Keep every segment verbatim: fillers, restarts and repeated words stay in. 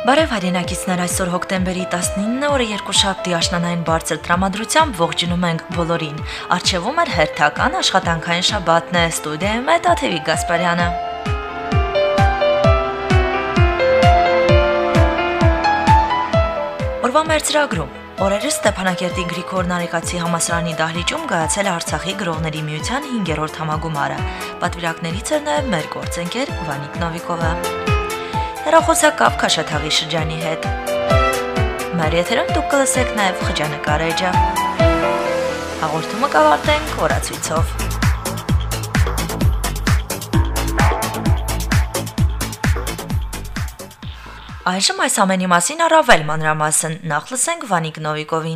Բարև հայրենակիցներ, այսօր հոկտեմբերի տասնինը օրը երկուշաբթի աշնանային բարձր տրամադրությամբ ողջունում ենք բոլորին։ Առջևում էր հերթական աշխատանքային շաբաթն է, ստուդիայում է Տաթևիկ Գասպարյանը։ Օրվա մեր ծրագրում օրերս Ստեփանակերտի Գրիգոր Նարեկացի համալսարանի դահլիճում կայացել է Արցախի գրողների միության հինգերորդ համագումարը։ Պատվիրակներից էր նաև մեր գործընկեր Վանիկ Նովիկովը։ Հեռախոսակապ Քաշաթաղի շրջանի հետ։ Մեր եթերում դուք կլսեք նաև խճանկար էջը։ Հաղորդումը կավարտենք օրացույցով։ Այժմ այս ամենի մասին առավել մանրամասն նախ լսենք Վանիկ Նովիկովին։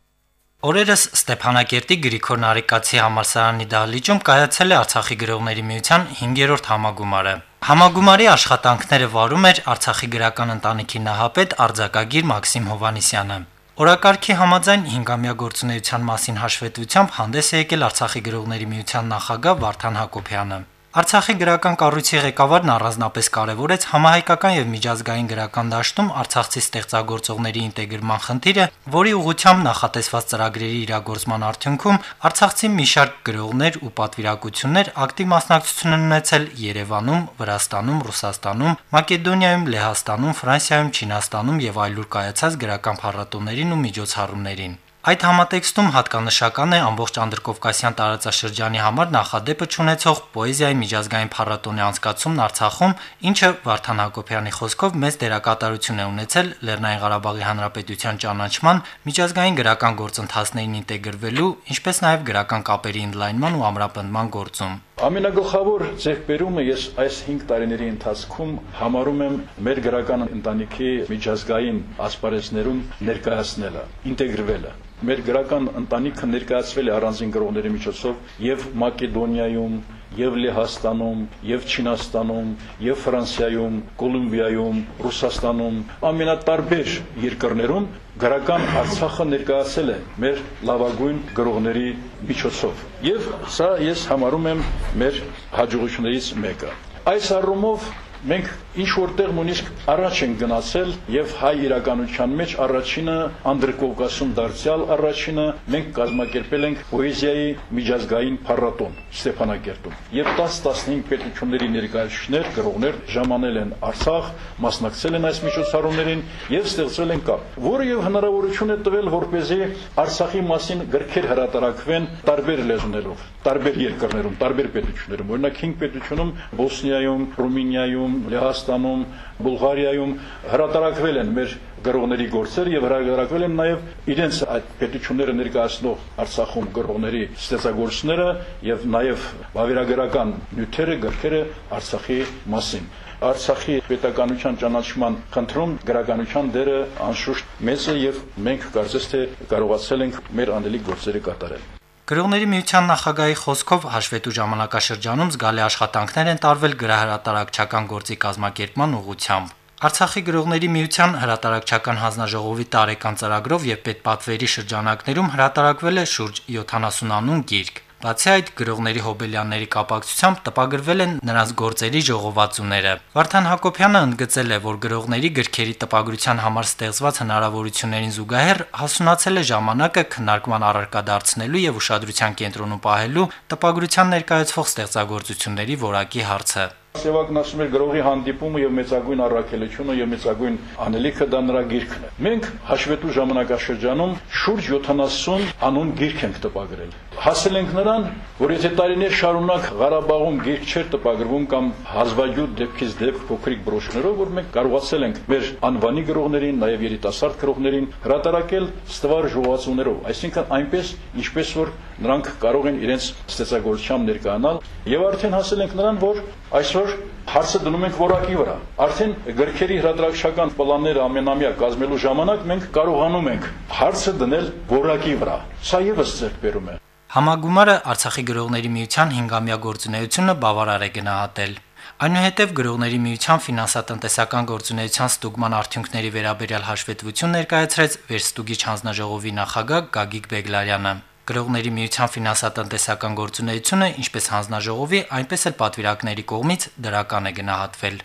Օրերս Ստեփանակերտի Գրիգոր Նարեկացի համալսարանի դահլիճում կայացել է Արցախի գրողների միության հինգերորդ համագումարը։ Համագումարի աշխատանքները վարում էր Արցախի գրական ընտանիքի նահապետ արձակագիր Մաքսիմ Հովհաննիսյանը։ Օրակարգի համաձայն հինգամյա գործունեության մասին հաշվետվությամբ հանդես է եկել Արցախի գրողների միության նախագահ Վարդան Հակոբյանը։ Արցախի գրական կառույցի ղեկավարն առանձնապես կարևորեց համահայկական եւ միջազգային գրական դաշտում արցախցի ստեղծագործողների ինտեգրման խնդիրը, որի ուղղությամբ նախատեսված ծրագրերի իրագործման արդյունքում արցախցի մի շարք գրողներ ու պատվիրակություններ ակտիվ մասնակցություն են ունեցել Երևանում, Վրաստանում, Ռուսաստանում, Մակեդոնիայում, Լեհաստանում, Ֆրանսիայում, Չինաստանում եւ այլուր կայացած գրական փառատոներին ու միջոցառումներին։ Այդ համատեքստում հատկանշական է ամբողջ Անդրկովկասյան տարածաշրջանի համար նախադեպը ունեցող պոեզիայի միջազգային փառատոնի անցկացումն Արցախում, ինչը Վարդան Հակոբյանի խոսքով մեծ դերակատարություն է ունեցել Լեռնային Ղարաբաղի Հանրապետության ճանաչման, միջազգային գրական գործընթացներին ինտեգրվելու, ինչպես նաև գրական կապերի ընդլայնման ու ամրապնդման գործում։ Ամենագլխավոր ձեռքբերումը ես այս հինգ տարիների ընթացքում համարում եմ մեր գրական ընտանիքի միջազգային ասպարեզներում ներկայացնելը, ինտեգրվելը։ Մեր գրական ընտանիքը ներկայացվել է առանձին գրողների միջոցով եւ Մակեդոնիայում, եւ Լեհաստանում, եւ Չինաստանում, եւ Ֆրանսիայում, Կոլումբիայում, Ռուսաստանում, ամենատարբեր երկրներում գրական Արցախը ներկայացել է մեր լավագույն գրողների միջոցով։ Եվ սա ես համարում եմ մեր հաջողություններից մեկը։ Այս առումով մենք ինչ որտեղ նույնիսկ առաջ ենք գնացել եւ հայ իրականության մեջ առաջինը Անդրկովկասում դարձյալ առաջինը մենք կազմակերպել ենք պոեզիայի միջազգային փառատոն Ստեփանակերտում եւ տասը տասնհինգ պետությունների ներկայացուցիչներ, գրողներ ժամանել են Արցախ, մասնակցել են այս միջոցառումներին եւ ստեղծվել են կապ, որը եւ հնարավորություն է տվել որպեսզի Արցախի մասին գրքեր հրատարակվեն տարբեր լեզուներով, տարբեր երկրներում, տարբեր պետություններում, օրինակ հինգ պետությունում Բոսնիայում, Ռումինիայում, Լեհաստանում, Բուլղարիայում հրատարակվել են մեր գրողների գործեր եւ հրատարակվել են նաեւ իրենց այդ պետությունները ներկայացնող Արցախում գրողների ստեղծագործները եւ նաեւ վավերագրական նյութերը, գրքերը Արցախի մասին։ Արցախի պետականության ճանաչման խնդրում գրականության դերը անշուշտ մեծ է եւ մենք կարծես թե կարողացել ենք մեր անելիք գործերը կատարել։ Գրողների միության նախագահի խոսքով հաշվետու ժամանակաշրջանում զգալի աշխատանքներ են տարվել գրահրատարակչական գործի կազմակերպման ուղղությամբ։ Արցախի գրողների միության հրատարակչական հանձնաժողովի տարեկան ծրագրով եւ պետպատվերի շրջանակներում հրատարակվել է շուրջ յոթանասուն անուն գիրք։ Բացի այդ, գրողների հոբելյանների կապակցությամբ տպագրվել են նրանց գործերի ժողովածուները։ Վարդան Հակոբյանը ընդգծել է, որ գրողների գրքերի տպագրության համար ստեղծված հնարավորություններին զուգահեռ հասունացել է ժամանակը քննարկման առարկա դարձնելու եւ ուշադրության կենտրոնում պահելու տպագրության ներկայացվող ստեղծագործությունների որակի հարցը։ Սևակն ասում էր գրողի հանդիպումը եւ մեծագույն առաքելությունը եւ մեծագույն անելիքը դա նրա գիրքն է։ Մենք հաշվետու ժամանակաշրջանում շուրջ յոթանասուն անուն գիրք ենք տպագրել։ Հասել ենք նրան, որ եթե տարիներ շարունակ Ղարաբաղում գիրք չէր տպագրվում կամ հազվագյուտ դեպքից դեպք փոքրիկ բրոշներով, որ մենք կարողացել ենք մեր անվանի գրողներին, նաեւ երիտասարդ գրողներին հրատարակել ստվար ժողովածուներով, այսինքն այնպես, ինչպես որ նրանք կարող են իրենց ստեղծագործությամբ ներկայանալ եւ արդեն հասել ենք նրան, որ այսօր հարցը դնում ենք որակի վրա։ Արդեն գրքերի հրատարակչական պլանները ամենամյա կազմելու ժամանակ մենք կարողանում ենք հարցը դնել որակի վրա։ Սա եւս ձեռքբերում է։ Համագումարը Արցախի գրողների միության հինգամյա գործունեությունը բավարար է գնահատել։ Այնուհետև գրողների միության ֆինանսատնտեսական գործունեության ստուգման արդյունքների վերաբերյալ հաշվետվություն ներկայացրեց Վերստուգիչ հանձնաժողովի նախագահ Գագիկ Բեգլարյանը։ Գրողների միության ֆինանսատնտեսական գործունեությունը, ինչպես հանձնաժողովի, այնպես էլ պատվիրակների կողմից դրական է գնահատվել։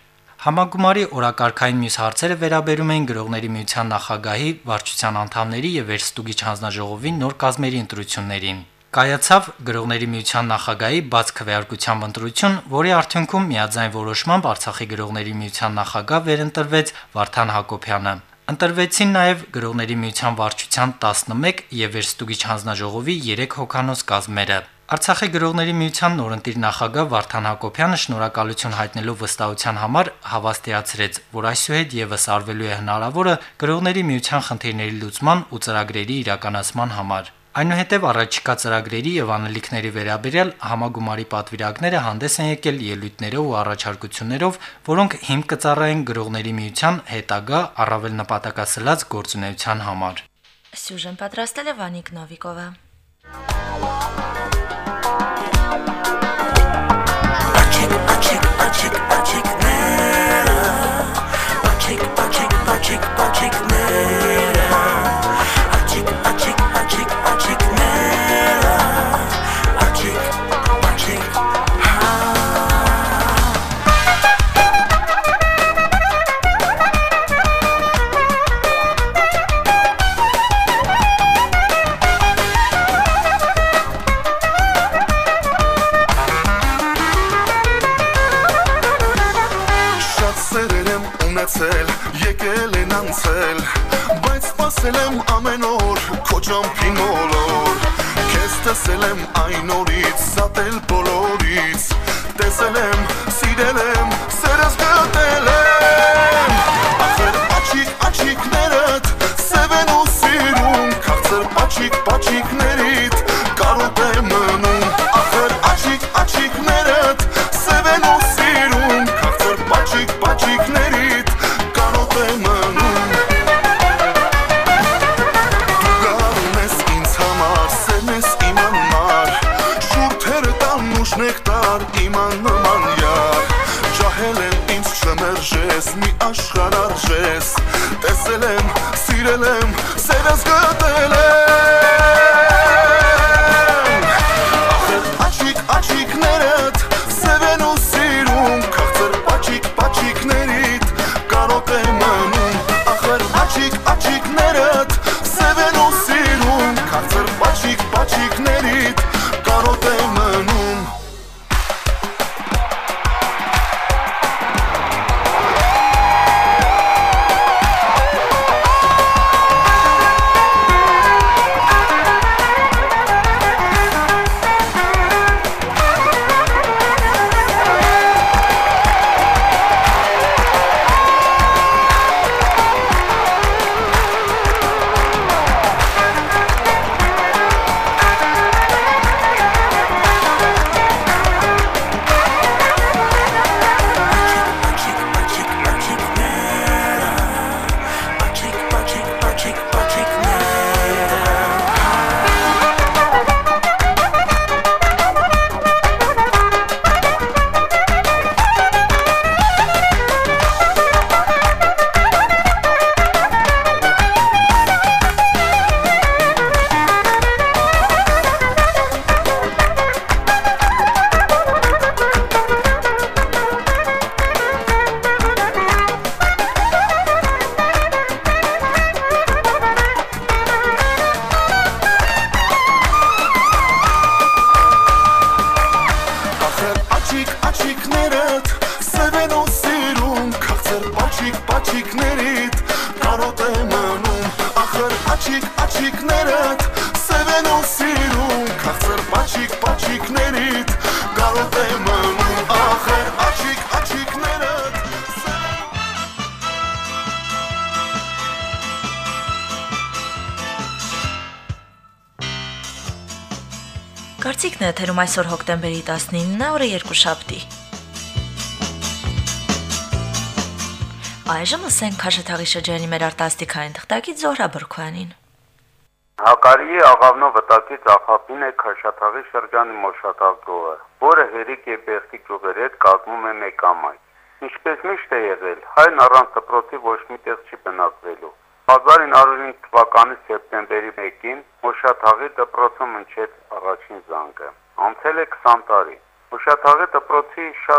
Համագումարի օրակարգային մյուս հարցերը վերաբերում էին գրողների միության նախագահի, վարչության անդամների եւ վերստուգիչ հանձնաժողովի նոր կազմերի ընտրություններին։ Կայացավ գրողների միության նախագահի բաց քվեարկությամբ ընտրություն, որի արդյունքում միաձայն որոշմամբ Արցախի գրողների միության նախագահ վերընտրվեց Վարդան Հակոբյանը։ Ընտրվեցին նաև գրողների միության վարչության տասնմեկ եւ վերստուգիչ հանձնաժողովի երեք հոգանոց կազմերը։ Արցախի գրողների միության նորընտիր նախագահ Վարդան Հակոբյանը շնորհակալություն հայտնելով վստահության համար հավաստիացրեց, որ այսուհետ եւս արվելու է հնարավորը գրողների միության խնդիրների լուծման ու ծրագրերի իրականացման համար։ Այնուհետև առաջիկա ծրագրերի եւ անելիքների վերաբերյալ համագումարի պատվիրակները հանդես են եկել ելույթներով ու առաջարկություններով, որոնք հիմք կծառայեն գրողների միության հետագա առավել նպատակասլաց գործունեության համար։ Սյուժեն պատրաստել է Վանիկ Նովիկովը։ Եկել են անցել, բայց սպասել եմ ամեն օր քո ճամփին մոլոր, քեզ տեսել եմ այն օրից, սատել բոլորից, տեսել եմ, սիրել եմ, սերս գտել եմ, ախր աչիկ աչիկներդ սև են ու սիրում, քաղցր պաչիկ պաչիկներիդ կարոտ է մնում, ախր աչիկ աչիկներդ սև են ու սիրում, քաղցր պաչիկ պաչիկներիդ նեկտար իման նման յար ջահել եմ ինձ չմերժես մի աշխարհ արժես տեսել եմ սիրել եմ սերս գտել եմ ախր աչիկ աչիկներդ սև են ու սիրում քաղցր պաչիկ պաչիկներիդ կարոտ է մնում ախր աչիկ աչիկներդ սև են ու սիրում քաղցր պաչիկ պաչիկներիդ կարոտ է մնում Կարծիքն է թերում այսօր հոկտեմբերի տասնինն է, օրը երկուշաբթի։ Այժմ ասենք Քաշաթաղի շրջանի մեր արտասթիկային թղթակից Զոհրա Բրքոյանին։ Հակարիի աղավնո վտակից աղապին է Քաշաթաղի շրջանի Մոշաթաղ գյուղը, որը Հերիկ եւ Բերդի գյուղերի հետ կազմում է մեկ ամայ։ Ինչպես միշտ է եղել, հայն առանց դպրոցի ոչ մի տեղ չի բնակվելու։ հազար ինը հարյուր հինգ թվականի սեպտեմբերի մեկին Մոշաթաղի դպրոցում հնչեց առաջին զանգը։ Անցել է քսան տարի։ Մոշաթաղի դպրոցի շատ շրջան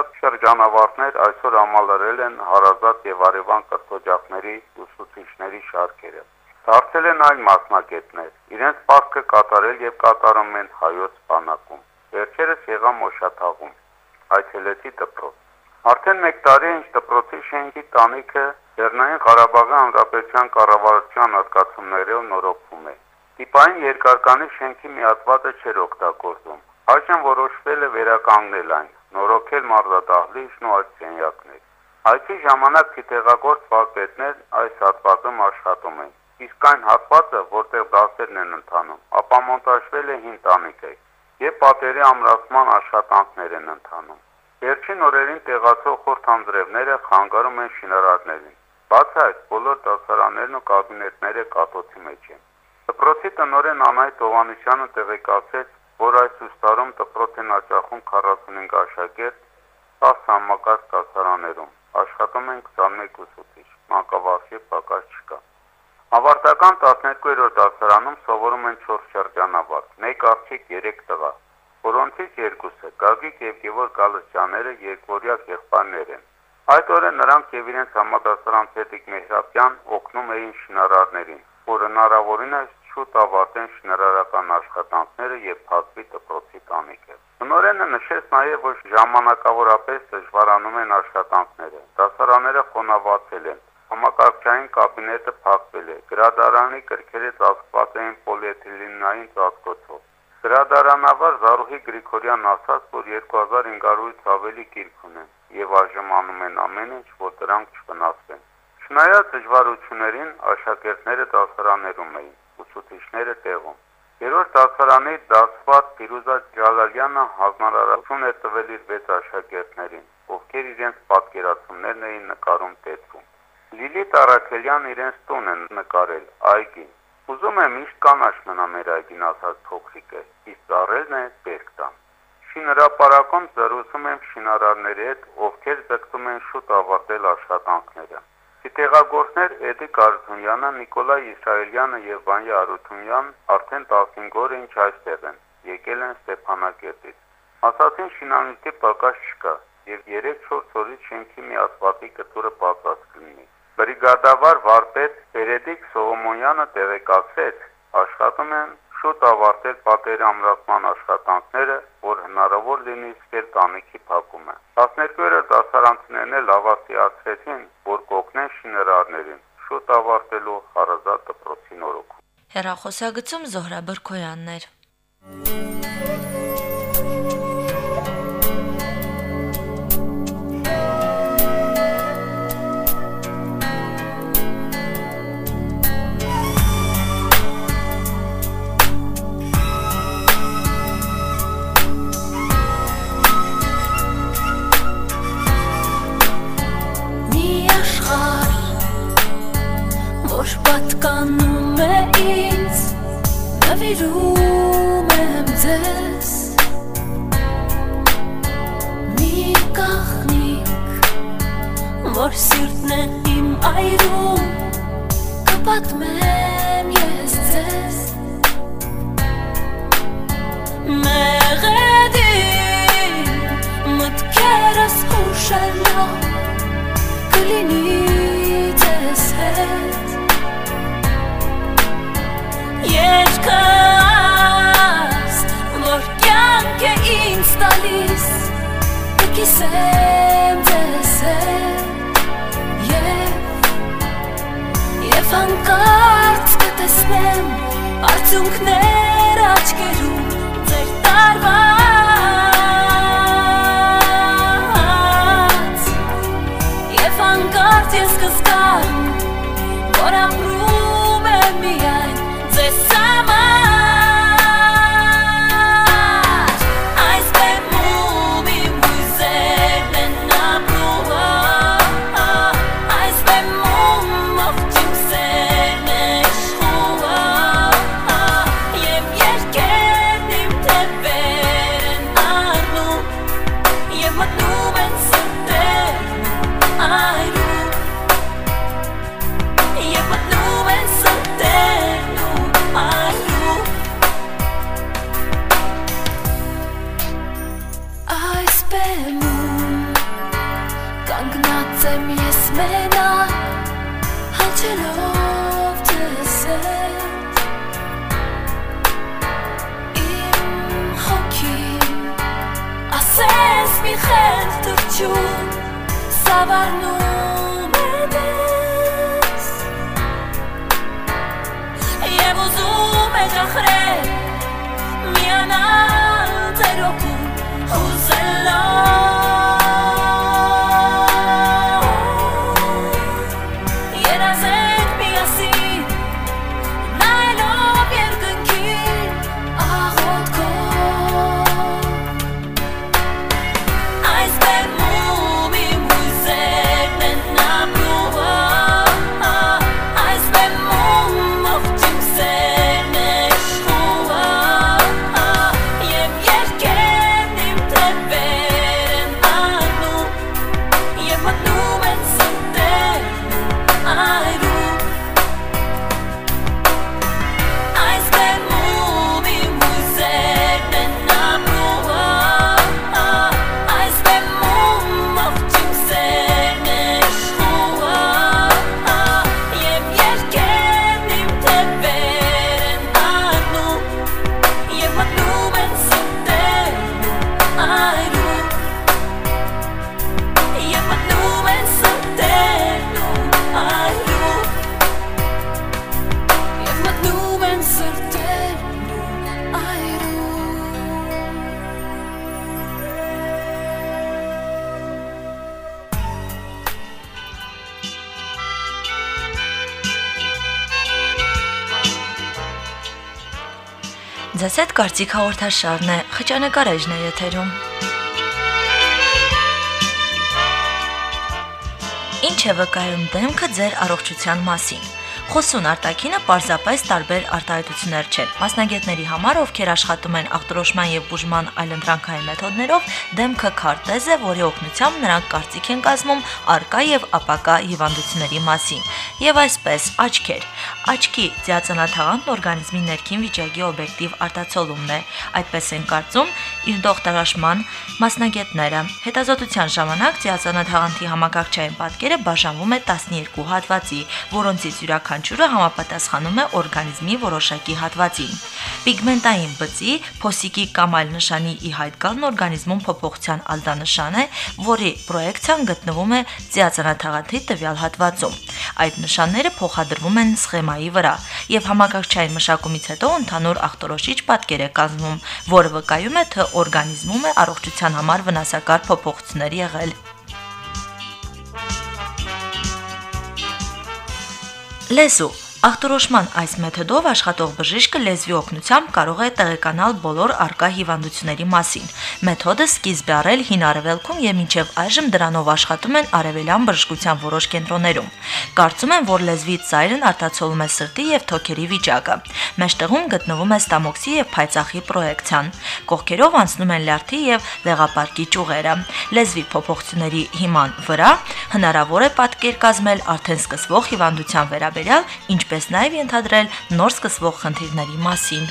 շրջանավարտներ այսօր համալրել են հարազատ եւ արևան կրթօջախների ուսուցիչների շարքերը։ Դարձել են այլ մասնագետներ, իրենց պարտքը կատարել եւ կատարում են հայոց բանակում։ Վերջերս եղա Մոշաթաղում, այցելեցի դպրոց։ Արդեն մեկ տարի է ինչ դպրոցի շենքի տանիքը Լեռնային Ղարաբաղի Հանրապետության կառավարության հատկացումներով նորոգվում է։ Տիպային երկարկանի շենքի մի հատվածը չէր օգտագործվում։ Այժմ որոշվել է վերականգնել այն, նորոգել մարզադահլիճն ու այլ սենյակներ։ Այցի ժամանակ թիթեղագործ վարպետներ այս հատվածում աշխատում են, իսկ այն հատվածը, որտեղ դասերն են ընթանում, ապամոնտաժվել է հին տանիքը եւ պատերի ամրացման աշխատանքներ են ընթանում։ Վերջին օրերին տեղացող խորհրդանձրևները խանգարում են շինարարներին։ Բացի այդ, բոլոր դասարաններն ու կաբինետները կաթոցի մեջ են։ Դպրոցի տնօրեն Անահիտ Հովհաննիսյանը տեղեկացրեց, որ այս ուստարում դպրոց են հաճախում քառասունհինգ աշակերտ, տասը համակարգ դասարաններում, աշխատում են քսանմեկ ուսուցիչ, մանկավարժի պակաս չկա։ Ավարտական տասներկուերորդ դասարանում սովորում են չորս շրջանավարտ, մեկ աղջիկ, երեք տղա, որոնցից երկուսը Գագիկ եւ Գևորգ Գալստյանները երկվորյակ եղբայրներ են։ Այդ օրը նրանք եւ իրենց համադասարան Սերիկ Մեհրաբյան օգնում էին շինարարներին, որ հնարավորինս շուտ ավարտեն շինարարական աշխատանքները եւ փակվի դպրոցի տանիքը։ Տնօրենը նշեց նաեւ, որ ժամանակավորապես դժվարանում են աշխատանքները, դասարանները խոնավացել են, համակարգչային կաբինետը փակվել է, գրադարանի կրքերը ծածկված էին պոլիէթիլենային ծածկոցով։ Գրադարանավար Զարուհի Գրիգորյանն ասաց, որ երկու հազար հինգ հարյուրից ավելի գիրք ունեն եւ այժմ անում են ամեն ինչ, որ դրանք չվնասվեն։ Չնայած դժվարություններին, աշակերտները դասարաններում էին, ուսուցիչները տեղում։ Երրորդ դասարանի դասված Ֆիրուզա Ջալալյանը հանրարարություն է տվել իր վեց աշակերտներին, ովքեր իրենց պատկերացումներն էին նկարում տետրում։ Լիլիթ Արաքելյան իրենց տուն են նկարել, այգին։ Ուզում եմ միշտ կանաչ մնա մեր այգին, ասաց փոքրիկը, իսկ ծառերն է բերք տան։ Շինհրապարակում զրուցում եմ շինարարների հետ, ովքեր ձգտում են շուտ ավարտել աշխատանքները։ Թիթեղագործներ Էդիկ Արզունյանը, Նիկոլայ Իսրայելյանը եւ Վանյա Արութունյան արդեն տասնհինգ օր ինչ այստեղ են, եկել են Ստեփանակերտից։ Ասացին շինանյութի պակաս չկա եւ երեք-չորս օրից շենքի մի ասֆալտի կտուրը բացած կլինի։ Բրիգադավար վարպետ Երեդիկ Սողոմոնյանը տեղեկացրեց, աշխատում են շուտ ավարտել պատերի ամրացման աշխատանքները, որ հնարավոր լինի սկսել տանիքի փակումը։ տասներկուերորդ դասարանցիներն էլ հավաստիացրեցին, որ կօգնեն շինարարներին շուտ ավարտելու հարազատ դպրոցի նորոգում։ Հեռախոսագծում Զոհրա Բրքոյանն էր։ Պատկանում է ինձ, նվիրում եմ ձեզ, մի կաղնիկ, որ սիրտն է իմ այրում, կպատմեմ ես ձեզ, մեղեդին, մտքերս ուշելով, կլինի ձեզ հետ, Երկաս, որ կյանք է ինձ տալիս, կկիսեմ ձեզ հետ, և հանկարծ կտեսնեմ արդյունքներ աչքերում ձեր տարված, և հանկարծ ես կզգամ, որ ապրում եմ միայն Ձեզ համար Այս բեմում իմ հույզերն են ապրում Այս բեմում ողջում սերն է իշխում Եվ երկերն իմ թևեր են առնում Եվ մտնում են սրտերն այրում Եվ մտնում են սրտերն I եմ ես մենակ հաչելով տեսել իմ հոգին ասես մի խենթ թրջուն սավառնում է դες և ուզում է ճախրել միանալ ձերոքում ուզելով երազենք միասին նայելով երկնքին աղոթքով այս բեմում իմ հույսերն են ապրում այս բեմում ողջ իմ սերն է իշխում և երկերն իմ թևեր են առնում և մտնում են սրտերն ու այրում այս բեմում իմ հույսերն են ապրում այս բեմում ողջ իմ սերն է իշխում և երկերն իմ թևեր են առնում և մտնում են սրտերն ու այրում և մտնում են սրտերն ու այրում և մտնում են սրտերն ու Ձեզ հետ կարծիք հաղորդաշարն է, խճանկարեջն է եթերում։ Ինչ է վկայում դեմքը ձեր առողջության մասին։ Խոսուն արտաքինը պարզապես տարբեր արտահայտություններ չեն։ Մասնագետների համար, ովքեր աշխատում են ախտորոշման եւ բուժման այլընտրանքային մեթոդներով, դեմքը քարտեզ է, որի օգնությամբ նրանք կարծիք են կազմում արկա եւ ապակա հիվանդությունների մասին։ Եվ այսպես, աչքեր։ Աչքի ձիածանաթաղանթն օրգանիզմի ներքին վիճակի օբյեկտիվ արտացոլումն է, այդպես են կարծում իր դոկտորաշման մասնագետները։ Հետազոտության ժամանակ ձիածանաթաղանթի համակարգչային պատկերը բաժանվում է տասներկու հատվածի, որոնցից յուրաքանչյուրը համապատասխանում է օրգանիզմի որոշակի հատվածին։ Պիգմենտային բծի, փոսիկի կամ այլ նշանի ի հայտ գալն օրգանիզմում փոփոխության ազդանշան է, որի պրոյեկցիան գտնվում է ձիածանաթաղանթի տվյալ հատվածում։ Այդ նշանները փոխադրվում են սխեմայի վրա եւ համակարգչային մշակումից հետո ընդհանուր ախտորոշիչ պատկեր է կազմում, որը վկայում է, թե օրգանիզմում է առողջության համար վնասակար փոփոխություններ եղել։ Լեզու Ախտորոշման այս մեթոդով աշխատող բժիշկը լեզվի օգնությամբ կարող է տեղեկանալ բոլոր արկա հիվանդությունների մասին։ Մեթոդը սկիզբ է առել հին Արևելքում եւ մինչեւ այժմ դրանով աշխատում են արևելյան բժշկության որոշ կենտրոններում։ Կարծում են, որ լեզվի ծայրն արտացոլում է սրտի եւ թոքերի վիճակը։ Մեջտեղում գտնվում է ստամոքսի եւ փայծաղի պրոյեկցիան։ Կողքերով անցնում են լյարդի եւ լեղապարկի ճյուղերը։ Լեզվի փոփոխությունների հիման վրա հնարավոր է պատկեր կազմել արդեն սկսվող հիվանդության վերաբերյալ, ինչպես նաև ենթադրել նոր սկսվող խնդիրների մասին։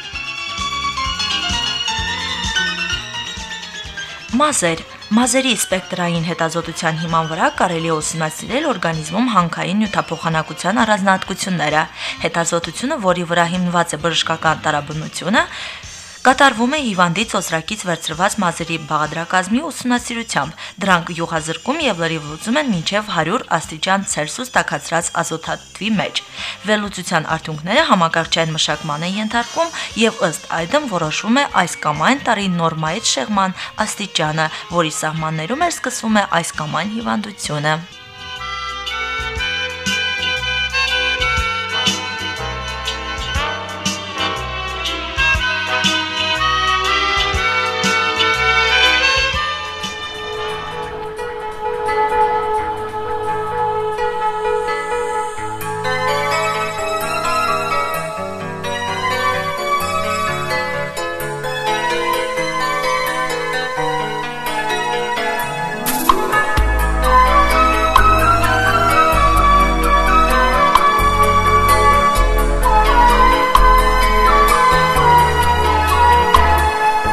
Մազեր Մազերի սպեկտրային հետազոտության հիման վրա կարելի է ուսումնասիրել օրգանիզմում հանքային նյութափոխանակության առանձնահատկությունները։ Հետազոտությունը, որի վրա հիմնված է բժշկական տարաբնությունը, կատարվում է հիվանդի ծոծրակից վերցրված մազերի բաղադրակազմի ուսումնասիրությամբ։ Դրանք յուղազրկում եւ լրիվ լուծում են մինչեւ հարյուր աստիճան Ցելսիուս տաքացրած ազոթաթթվի մեջ։ Վերլուծության արդյունքները համակարգչային մշակման են ենթարկվում եւ ըստ այդմ որոշվում է այս կամ այն տարի նորմայից շեղման աստիճանը, որի սահմաններում էր սկսվում է այս կամ այն հիվանդությունը։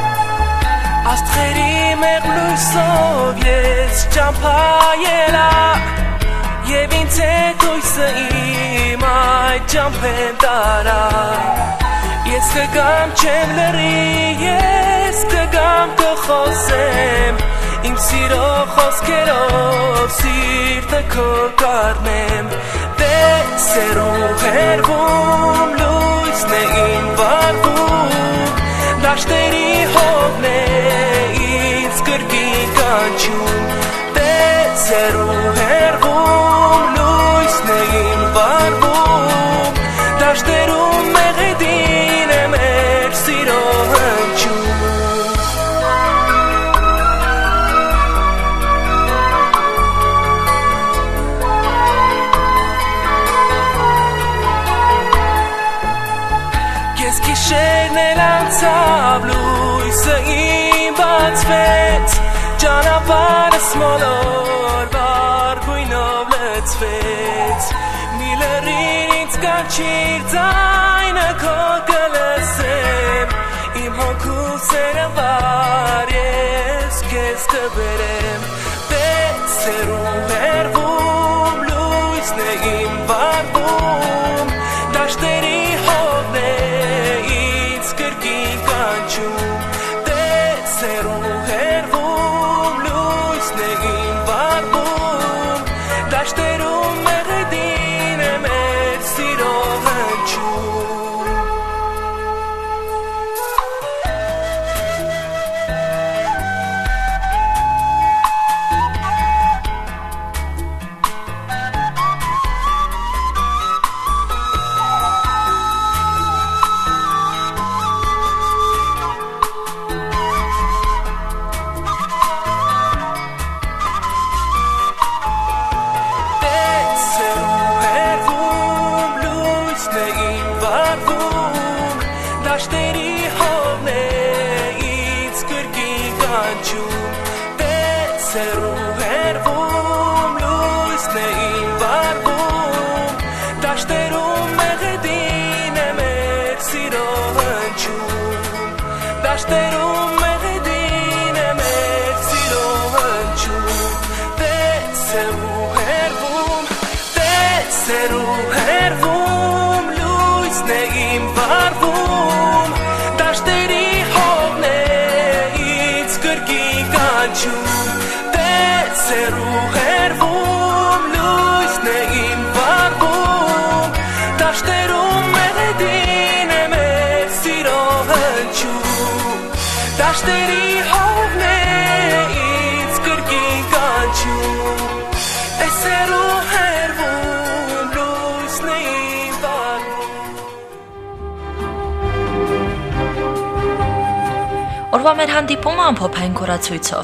Ճամփայելա իմ այդ ճամփեն տարա Ես կգամ չեմ լրի, ես կգամ կխոսեմ Իմ սիրո խոսքերով սիրտը քո կառնեմ Տեսերու հերվում լույսն է իմ վարվում Դաշտերի հողն է ինձ կրկին կանչում Տեսերու հերվում լույսն է իմ վարվում Դաշտերում մեղեդին է մեր սիրո հնչում Գիշերն էլ անցավ լույսը իմ բացվեց Ճանապարհս մոլոր վառ գույնով լցվեց Մի լրիր ինձ կանչիր ձայնը քո կլսեմ Իմ հոգու սերը վար ես քեզ կբերեմ Տեսերու հերվում լույսն է իմ վարվում Դաշտերի հողն է Տեսերու հերվում լույսն է իմ վարվում Դաշտերում մեղեդին է մեր սիրո հնչում Դաշտերի հողն է ինձ կրկին կանչում Տեսերու հերվում լույսն է իմ վարվում Դաշտերում մեղեդին է մեր սիրո հնչում Դաշտերում մեղեդին է մեր սիրո հնչում Տեսերու հերվում Տեսերու հերվում լույսն է իմ վարվում Դաշտերի հողն է ինձ կրկին կանչում Տեսերու հերվում լույսն է իմ վարվում Դաշտերում մեղեդին է մեր սիրո հնչում Դաշտերի հողն է ինձ կրկին կանչում Տեսերու հերվում լույսն է իմ վարվում Օրվա մեր հանդիպումը ամփոփային կորացույցով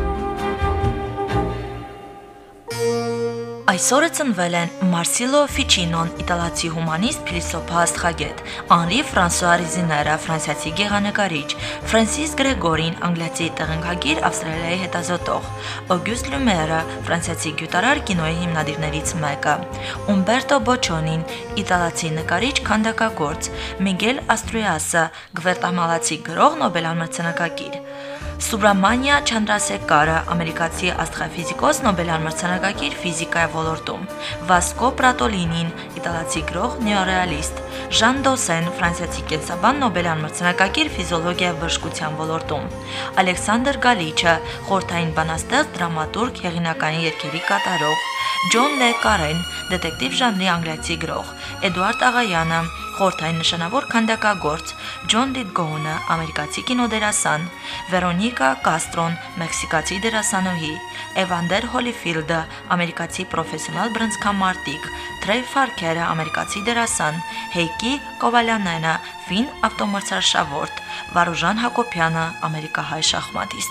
Այսօրը ծնվել են Մարսիլո Ֆիչինոն, իտալացի հումանիստ, փիլիսոփա, աստղագետ, Անրի Ֆրանսուଆ Ռիզիները, ֆրանսիացի գեղանկարիչ, Ֆրանսիս Գրեգորին, անգլիացի տեղնքագիր, Ավստրալիայի հետազոտող, Օգյուստ Լյումերը, ֆրանսիացի գյուտարար, կինոյի հիմնադիրներից մեկը, Ումբերտո Բոչոնին, իտալացի նկարիչ, քանդակագործ, Միգել Աստրուասը, գվերտամալացի գրող, Նոբելյան մրցանակակիր, Սուբրամանիա Չանդրասեկարը, ամերիկացի աստղաֆիզիկոս, Նոբելյան մրցանակակիր ֆիզիկայի ոլորտում, Վասկո Պրատոլինին, իտալացի գրող, նեոռեալիստ, Ժան Դոսեն, ֆրանսիացի կենսաբան, Նոբելյան մրցանակակիր ֆիզիոլոգիայի բժշկության ոլորտում, Ալեքսանդր Գալիչը, խորհրդային բանաստեղծ, դրամատուրգ, հեղինակային երգերի կատարող, Ջոն Լե Կարեն, դետեկտիվ ժանրի անգլիացի գրող, Էդուարդ Աղայանը, խորհրդային նշանավոր քանդակագործ, Ջոն Լիդգոունը, ամերիկացի կինոդերասան, Վերոնիկա Կաստրոն, մեքսիկացի դերասանուհի, Էվանդեր Հոլիֆիլդը, ամերիկացի պրոֆեսիոնալ բռնցքամարտիկ, Թրեյ Ֆարկերը, ամերիկացի դերասան, Հեյկի Կովալյանենը, ֆին ավտոմրցարշավորդ, Վարուժան Հակոբյանը, ամերիկահայ շախմատիստ։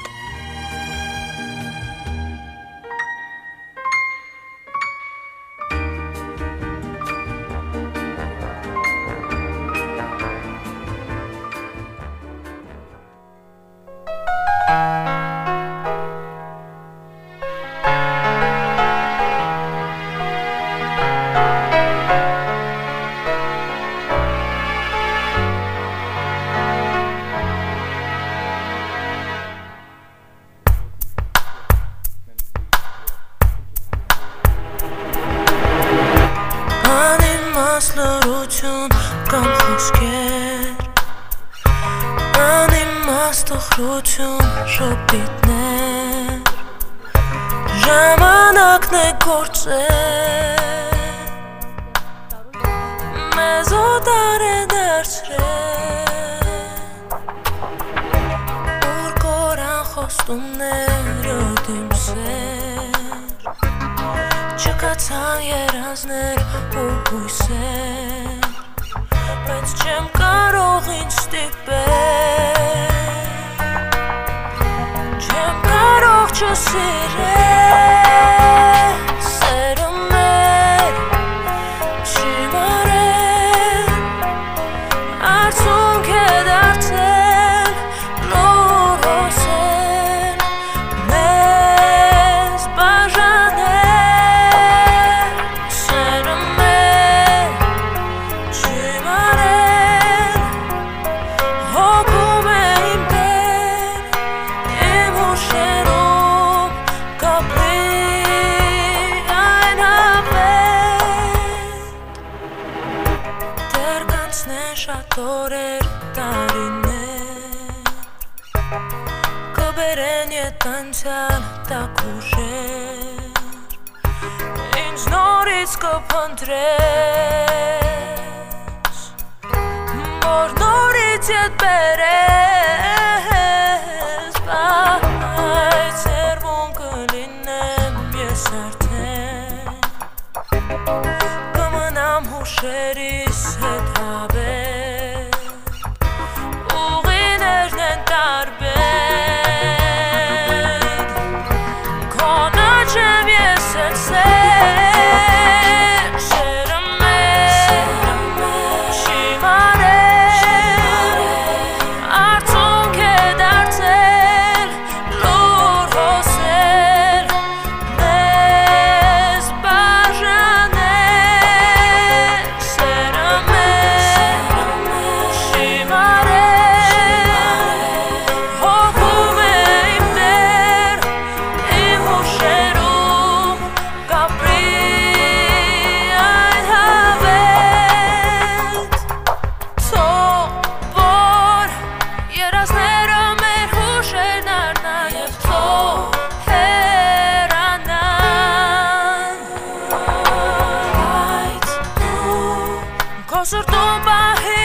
անիմաս լրություն կամ խոսքեր Անիմաս տխրություն շոպիտներ Ժամանակն է գործեր Մեզ օտար է դարձրել Ուր կորան խոստումները դիմսեր Չկացան երազներ ու հույսեր Բայց չեմ կարող ինձ ստիպել Չեմ կարող չսիրել Սերը մեր չի մարել Արցունք է դարձել լուր հոսել Մեզ բաժանել Սերը մեր չի մարել Հոգում է իմ տեր Իմ հուշերում կապրի այն հավետ Դեռ կանցնեն շատ օրեր տարիներ Կբերեն ետ անցյալ տաք ուժեր Ինձ նորից կփնտրես Որ նորից ետ բերես Բայց երվում կլինեմ ես արդեն Կմնամ հուշերիս հետ հավեր Ուղիներն են տարբեր Քոնը չեմ ես էլ սեր Սերը մեր չի մարել Արցունք է դարձել լուր հոսել Մեզ բաժանել Սերը մեր չի մարել Հոգում է իմ տեր Իմ հուշերում կապրի այն հավետ Թող որ երազները մեր հուշերն առնան Եվ թող հեռանան Բայց դու քո սրտում պահի